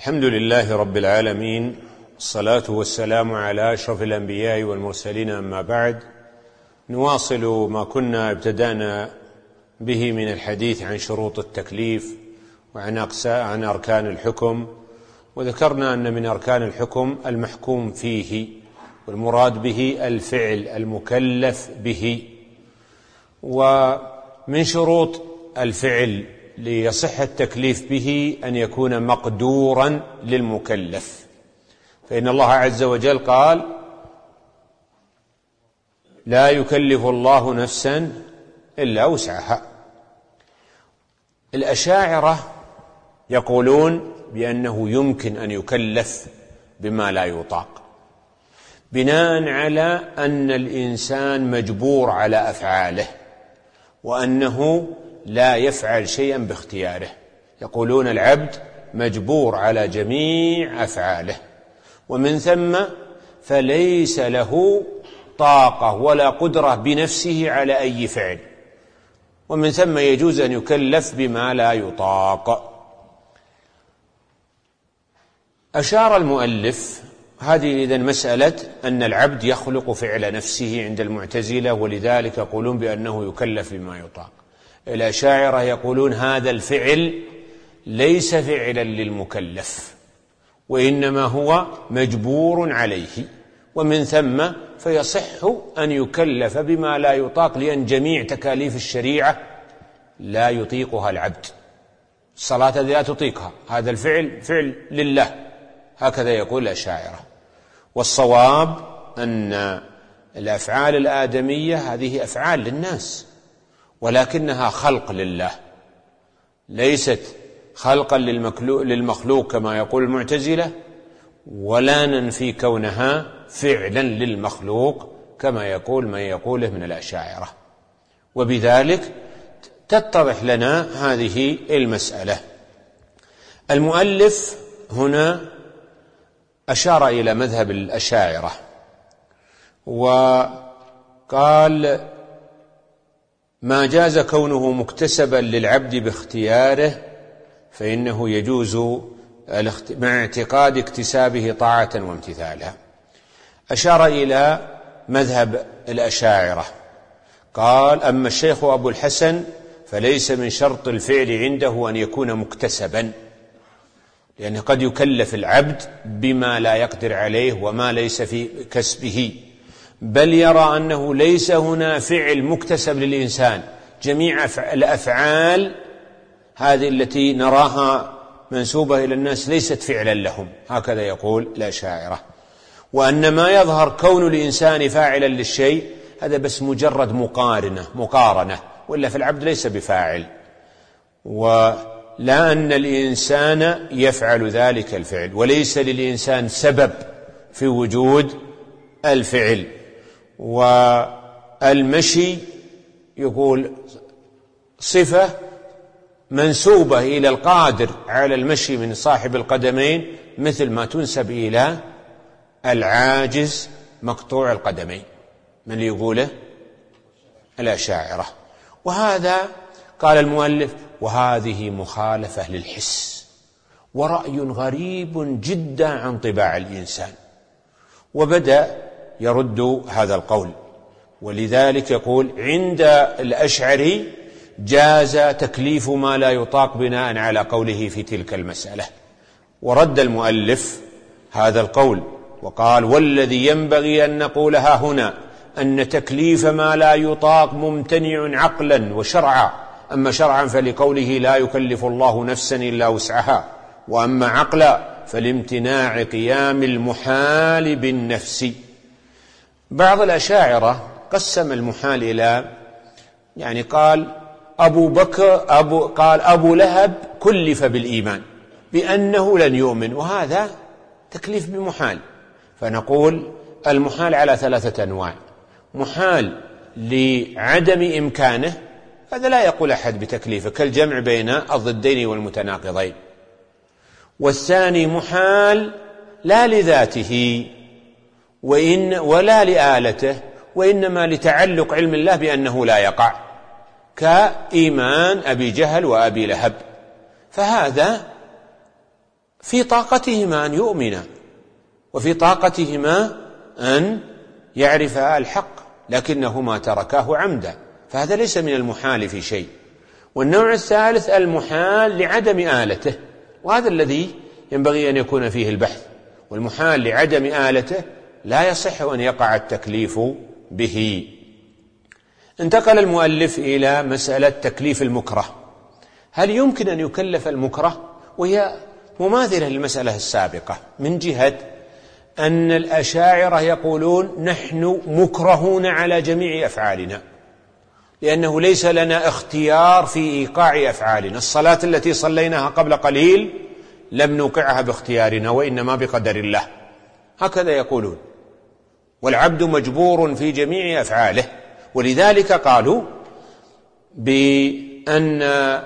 الحمد لله رب العالمين، الصلاة والسلام على أشرف الأنبياء والمرسلين، أما بعد. نواصل ما كنا ابتدأنا به من الحديث عن شروط التكليف وعن أركان الحكم، وذكرنا أن من أركان الحكم المحكوم فيه، والمراد به الفعل المكلف به. ومن شروط الفعل ليصح التكليف به أن يكون مقدورا للمكلف، فإن الله عز وجل قال: لا يكلف الله نفسا إلا وسعها. الأشاعرة يقولون بأنه يمكن أن يكلف بما لا يطاق، بناء على أن الإنسان مجبور على أفعاله، وأنه لا يفعل شيئا باختياره. يقولون العبد مجبور على جميع أفعاله، ومن ثم فليس له طاقة ولا قدرة بنفسه على أي فعل، ومن ثم يجوز أن يكلف بما لا يطاق. أشار المؤلف هذه إذن مسألة أن العبد يخلق فعل نفسه عند المعتزلة، ولذلك يقولون بأنه يكلف بما يطاق. الأشاعرة يقولون هذا الفعل ليس فعلا للمكلف، وإنما هو مجبور عليه، ومن ثم فيصح أن يكلف بما لا يطاق، لأن جميع تكاليف الشريعة لا يطيقها العبد. الصلاة لا تطيقها، هذا الفعل فعل لله، هكذا يقول الأشاعرة. والصواب أن الأفعال الآدمية هذه أفعال للناس، ولكنها خلق لله، ليست خلقا للمخلوق كما يقول المعتزلة، ولا ننفي كونها فعلا للمخلوق كما يقول من يقوله من الأشاعرة. وبذلك تتضح لنا هذه المسألة. المؤلف هنا أشار إلى مذهب الأشاعرة وقال: ما جاز كونه مكتسبا للعبد باختياره فإنه يجوز مع اعتقاد اكتسابه طاعة وامتثالها. أشار إلى مذهب الأشاعرة، قال: أما الشيخ أبو الحسن فليس من شرط الفعل عنده أن يكون مكتسبا، لأنه قد يكلف العبد بما لا يقدر عليه وما ليس في كسبه، بل يرى أنه ليس هنا فعل مكتسب للإنسان. جميع الأفعال هذه التي نراها منسوبة إلى الناس ليست فعلا لهم، هكذا يقول الأشاعرة. وأن ما يظهر كون الإنسان فاعلا للشيء هذا بس مجرد مقارنة، وإلا في العبد ليس بفاعل، ولا أن الإنسان يفعل ذلك الفعل، وليس للإنسان سبب في وجود الفعل. والمشي يقول صفة منسوبة إلى القادر على المشي من صاحب القدمين، مثل ما تنسب إلى العاجز مقطوع القدمين، من يقوله الأشاعرة. وهذا قال المؤلف: وهذه مخالفة للحس، ورأي غريب جدا عن طباع الإنسان. وبدأ يرد هذا القول، ولذلك يقول: عند الأشعري جاز تكليف ما لا يطاق بناء على قوله في تلك المسألة. ورد المؤلف هذا القول وقال: والذي ينبغي أن نقولها هنا أن تكليف ما لا يطاق ممتنع عقلا وشرعا. أما شرعا فلقوله لا يكلف الله نفسا إلا وسعها، وأما عقلا فلامتناع قيام المحال بالنفس. بعض الأشاعرة قسم المحال إلى، قال أبو لهب كلف بالإيمان بأنه لن يؤمن، وهذا تكليف بمحال. فنقول المحال على 3 أنواع: محال لعدم إمكانه، هذا لا يقول أحد بتكليفه، كالجمع بين الضدين والمتناقضين. والثاني محال لا لذاته ولا لآلته، وإنما لتعلق علم الله بأنه لا يقع، كإيمان أبي جهل وأبي لهب، فهذا في طاقتهما أن يؤمنا، وفي طاقتهما أن يعرفا الحق، لكنهما تركاه عمدا، فهذا ليس من المحال في شيء. والنوع الثالث المحال لعدم آلته، وهذا الذي ينبغي أن يكون فيه البحث. والمحال لعدم آلته لا يصح أن يقع التكليف به. انتقل المؤلف إلى مسألة تكليف المكره. هل يمكن أن يكلف المكره؟ وهي مماثلة للمسألة السابقة، من جهة أن الأشاعرة يقولون نحن مكرهون على جميع أفعالنا، لأنه ليس لنا اختيار في إيقاع أفعالنا. الصلاة التي صليناها قبل قليل لم نوقعها باختيارنا، وإنما بقدر الله، هكذا يقولون. والعبد مجبور في جميع أفعاله، ولذلك قالوا بأن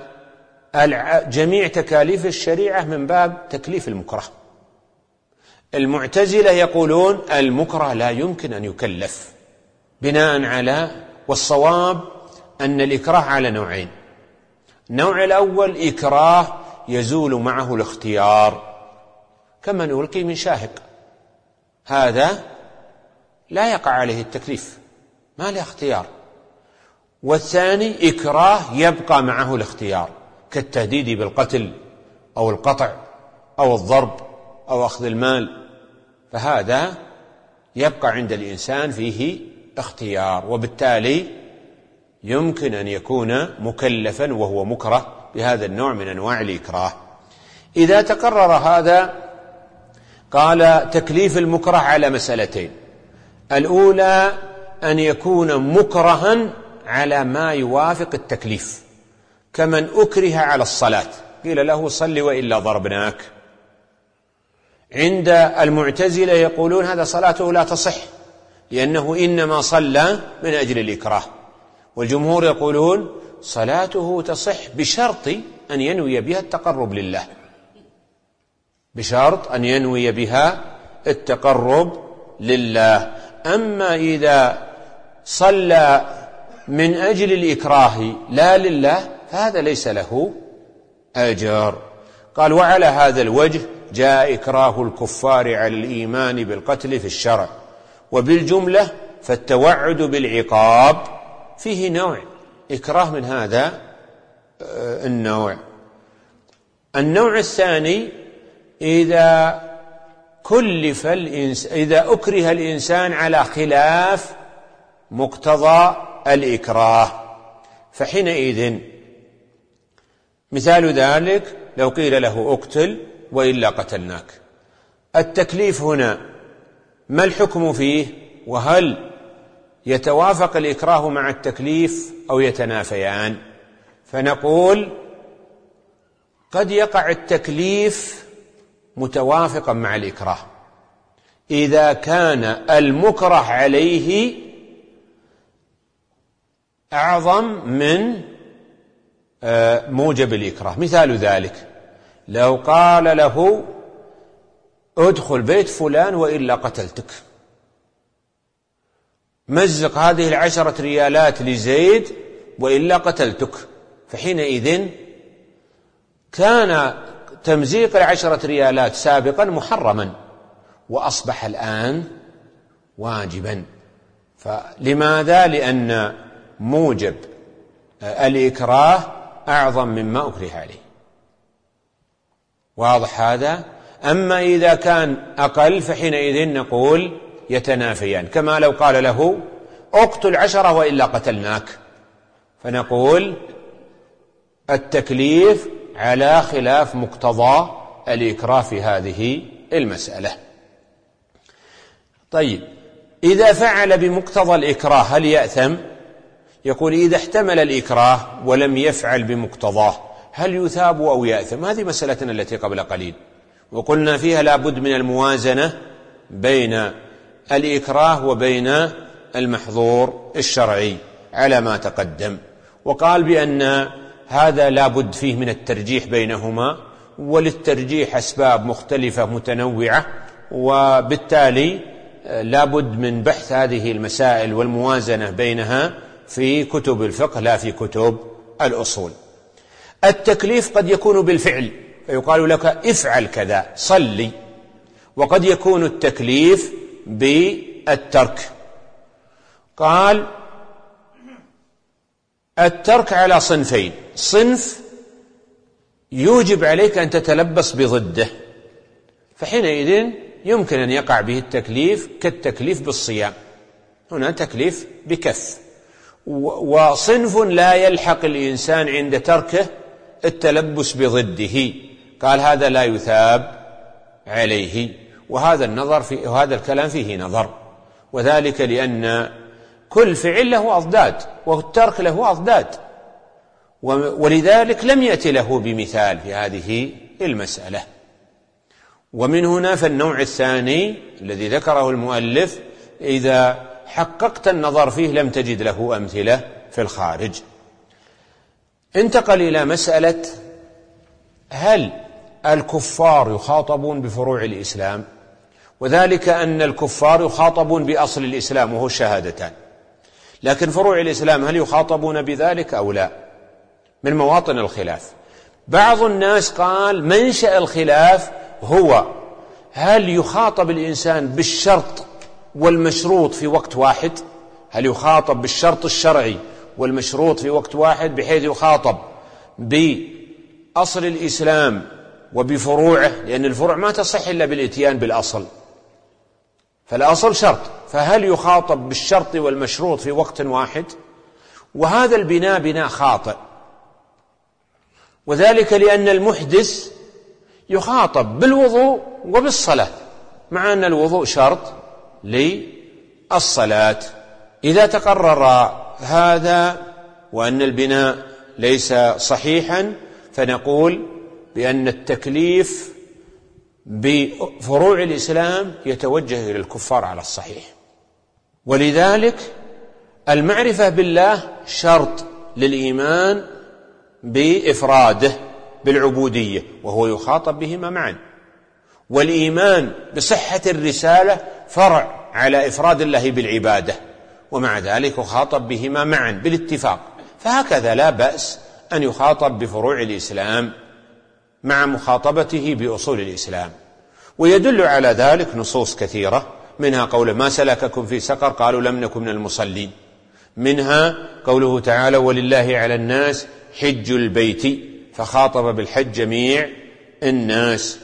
جميع تكاليف الشريعة من باب تكليف المكره. المعتزلة يقولون المكره لا يمكن أن يكلف بناء على، والصواب أن الإكراه على نوعين. النوع الأول إكراه يزول معه الاختيار، كمن يلقي من شاهق، هذا لا يقع عليه التكليف، ما له اختيار. والثاني إكراه يبقى معه الاختيار، كالتهديد بالقتل أو القطع أو الضرب أو أخذ المال، فهذا يبقى عند الإنسان فيه اختيار، وبالتالي يمكن أن يكون مكلفا وهو مكره بهذا النوع من أنواع الإكراه. إذا تقرر هذا، قال تكليف المكره على مسألتين. الأولى أن يكون مكرها على ما يوافق التكليف، كمن أكره على الصلاة، قيل له صل وإلا ضربناك. عند المعتزلة يقولون هذا صلاته لا تصح، لأنه إنما صلى من أجل الإكراه. والجمهور يقولون صلاته تصح بشرط أن ينوي بها التقرب لله، بشرط أن ينوي بها التقرب لله. أما إذا صلى من أجل الإكراه لا لله فهذا ليس له أجر. قال وعلى هذا الوجه جاء إكراه الكفار على الإيمان بالقتل في الشرع، وبالجملة فالتوعد بالعقاب فيه نوع إكراه من هذا النوع. النوع الثاني إذا أكره الإنسان على خلاف مقتضى الإكراه، فحينئذ مثال ذلك لو قيل له اقتل وإلا قتلناك. التكليف هنا ما الحكم فيه؟ وهل يتوافق الإكراه مع التكليف أو يتنافيان؟ فنقول قد يقع التكليف متوافقا مع الإكراه إذا كان المكره عليه أعظم من موجب الإكراه. مثال ذلك لو قال له ادخل بيت فلان وإلا قتلتك، مزق هذه 10 ريالات لزيد وإلا قتلتك، فحينئذ كان تمزيق 10 ريالات سابقا محرما وأصبح الآن واجبا. فلماذا؟ لأن موجب الإكراه أعظم مما أكره عليه. واضح هذا؟ أما إذا كان أقل فحينئذ نقول يتنافيان، كما لو قال له اقتل 10 وإلا قتلناك، فنقول التكليف على خلاف مقتضى الإكراه في هذه المسألة. طيب، إذا فعل بمقتضى الإكراه هل يأثم؟ يقول إذا احتمل الإكراه ولم يفعل بمقتضاه هل يثاب أو يأثم؟ هذه مسألتنا التي قبل قليل، وقلنا فيها لا بد من الموازنة بين الإكراه وبين المحظور الشرعي على ما تقدم. وقال بأن هذا لا بد فيه من الترجيح بينهما، وللترجيح أسباب مختلفة متنوعة، وبالتالي لا بد من بحث هذه المسائل والموازنة بينها في كتب الفقه لا في كتب الأصول. التكليف قد يكون بالفعل، فيقال لك افعل كذا، صلي. وقد يكون التكليف بالترك. قال الترك على صنفين: صنف يوجب عليك أن تتلبس بضده، فحينئذ يمكن أن يقع به التكليف كالتكليف بالصيام، هنا تكليف بكف. وصنف لا يلحق الإنسان عند تركه التلبس بضده، قال هذا لا يثاب عليه. وهذا الكلام فيه نظر، وذلك لأن كل فعل له أضداد والترك له أضداد، ولذلك لم يأتي له بمثال في هذه المسألة. ومن هنا فالنوع الثاني الذي ذكره المؤلف إذا حققت النظر فيه لم تجد له أمثلة في الخارج. انتقل إلى مسألة: هل الكفار يخاطبون بفروع الإسلام؟ وذلك أن الكفار يخاطبون بأصل الإسلام وهو الشهادتان، لكن فروع الإسلام هل يخاطبون بذلك أو لا؟ من مواطن الخلاف. بعض الناس قال منشأ الخلاف هو هل يخاطب الإنسان بالشرط والمشروط في وقت واحد؟ هل يخاطب بالشرط الشرعي والمشروط في وقت واحد بحيث يخاطب بأصل الإسلام وبفروعه، لأن الفروع ما تصح إلا بالإتيان بالأصل، فالأصل شرط، فهل يخاطب بالشرط والمشروط في وقت واحد؟ وهذا البناء بناء خاطئ، وذلك لأن المحدث يخاطب بالوضوء وبالصلاة، مع أن الوضوء شرط للصلاة. إذا تقرر هذا وأن البناء ليس صحيحا فنقول بأن التكليف بفروع الإسلام يتوجه إلى الكفار على الصحيح. ولذلك المعرفة بالله شرط للإيمان بإفراده بالعبودية، وهو يخاطب بهما معا، والإيمان بصحة الرسالة فرع على إفراد الله بالعبادة، ومع ذلك يخاطب بهما معا بالاتفاق. فهكذا لا بأس أن يخاطب بفروع الإسلام مع مخاطبته بأصول الإسلام. ويدل على ذلك نصوص كثيرة، منها قول ما سلككم في سقر قالوا لم نكن من المصلين، منها قوله تعالى ولله على الناس حج البيت، فخاطب بالحج جميع الناس.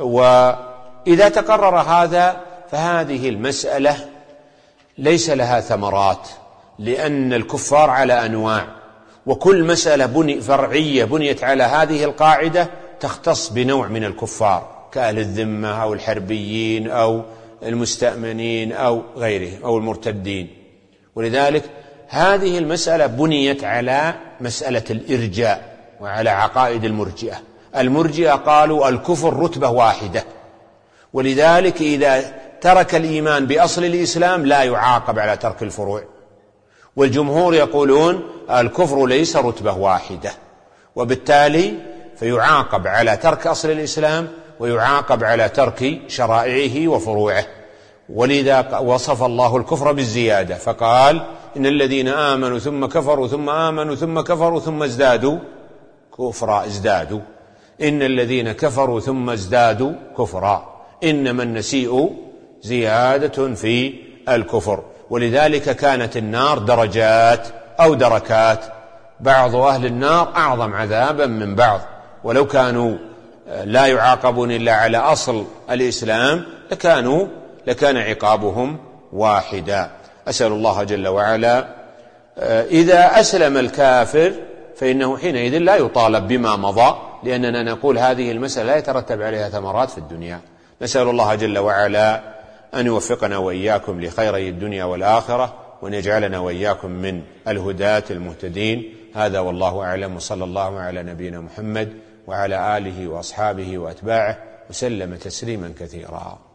وإذا تقرر هذا فهذه المسألة ليس لها ثمرات، لأن الكفار على أنواع، وكل مسألة فرعية بنيت على هذه القاعدة تختص بنوع من الكفار كأهل الذمة أو الحربيين أو المستأمنين أو غيرهم أو المرتدين. ولذلك هذه المسألة بنيت على مسألة الإرجاء وعلى عقائد المرجئة. المرجئة قالوا الكفر رتبة واحدة، ولذلك إذا ترك الإيمان بأصل الإسلام لا يعاقب على ترك الفروع. والجمهور يقولون الكفر ليس رتبة واحدة، وبالتالي فيعاقب على ترك أصل الإسلام ويعاقب على ترك شرائعه وفروعه. ولذا وصف الله الكفر بالزيادة فقال إن الذين آمنوا ثم كفروا ثم آمنوا ثم كفروا ثم ازدادوا كفرا ازدادوا، إن الذين كفروا ثم ازدادوا كفرا، إنما النسيء زيادة في الكفر. ولذلك كانت النار درجات أو دركات، بعض أهل النار أعظم عذابا من بعض، ولو كانوا لا يعاقبون إلا على أصل الإسلام لكان عقابهم واحدا. أسأل الله جل وعلا إذا أسلم الكافر فإنه حينئذ لا يطالب بما مضى، لأننا نقول هذه المسألة لا يترتب عليها ثمرات في الدنيا. نسأل الله جل وعلا أن يوفقنا وإياكم لخيري الدنيا والآخرة، وأن يجعلنا وإياكم من الهداة المهتدين. هذا والله أعلم، وصلى الله على نبينا محمد وعلى آله وأصحابه وأتباعه وسلم تسليما كثيرا.